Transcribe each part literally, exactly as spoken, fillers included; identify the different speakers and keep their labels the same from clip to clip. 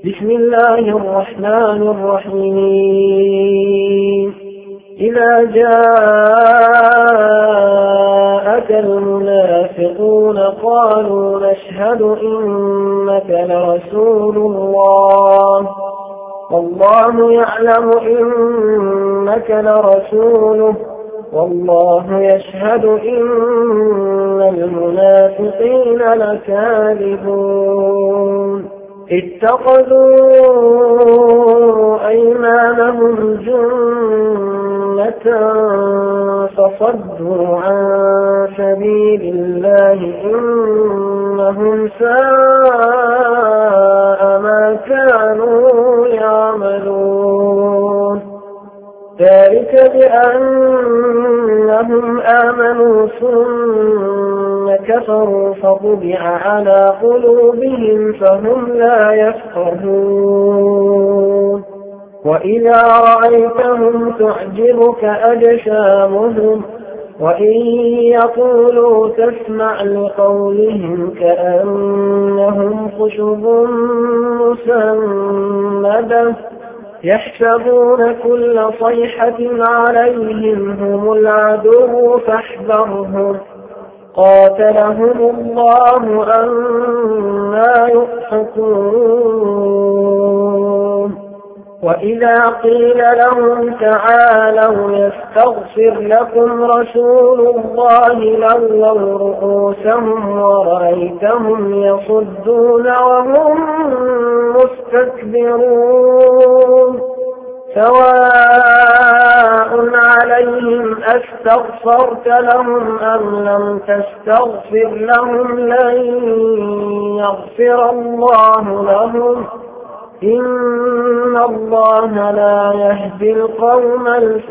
Speaker 1: بسم الله الرحمن الرحيم إذا جاءك المنافقون قالوا نشهد إنك لرسول الله والله يعلم إنك لرسوله والله يشهد إن المنافقين لكاذبون اتخذوا أيمانهم جنة فصدوا عن سبيل الله إنهم ساء ما كانوا يعملون ذلك بأنهم آمنوا ثم كفروا فطبع على قلوبهم فهم لا يفقهون وإذا رأيتهم تعجبك أجسامهم وإن يقولوا تسمع لقولهم كأنهم خشب مسندة يحسبون كل صيحة عليهم هم العدو فاحذرهم قاتلهم الله أنى يؤفكون وإذا قيل لهم تعالوا يستغفر لكم رسول الله لووا رؤوسهم ورأيتهم يصدون وهم مستكبرون سواء عليهم أستغفرت لهم أم لم تستغفر لهم لن يغفر الله لهم إن الله لا يهدي القوم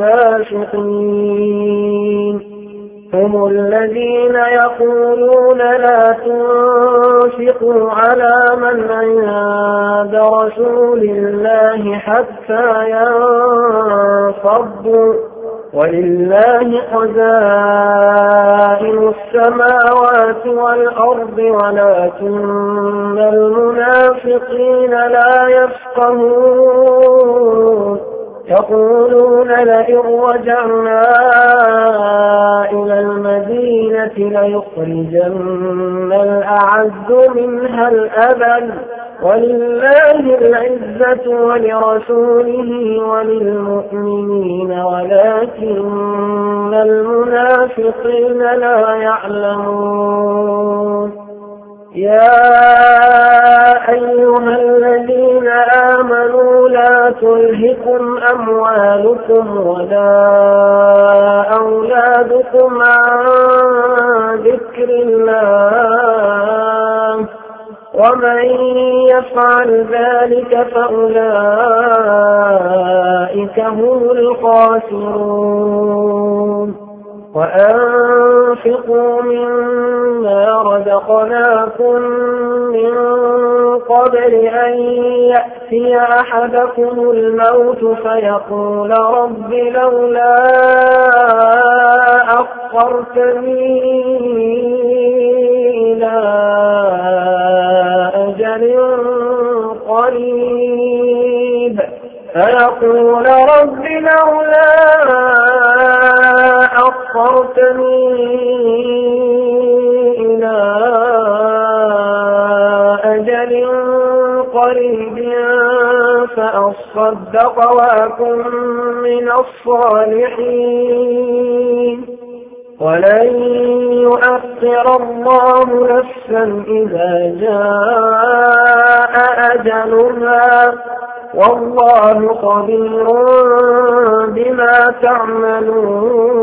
Speaker 1: الفاسقين هم الذين يقولون لا تنفقوا على من عند رسول الله حتى ينفضوا ولله خزائن السماوات والأرض ولكن المنافقين لا يفقهون يقولون لئن رجعنا إلى المدينة ليخرجن الأعز منها الأذل ولله العزة ولرسوله وللمؤمنين ولكن المنافقين لا يعلمون يا أيها الذين آمنوا لا تلهكم أموالكم ولا أولادكم عن ذكر الله ومن يفعل ذلك فأولئك هم الخاسرون وأنفقوا مما رزقناكم من قبل أن يأتي أحدكم الموت فيقول رب لولا أخرتني إلى أجل قريب فيقول رب لولا أخرتني إلى أجل قريب فأصدق وأكن من الصالحين ولن يؤخر الله نفسا إذا جاء أجلها والله خبير بما تعملون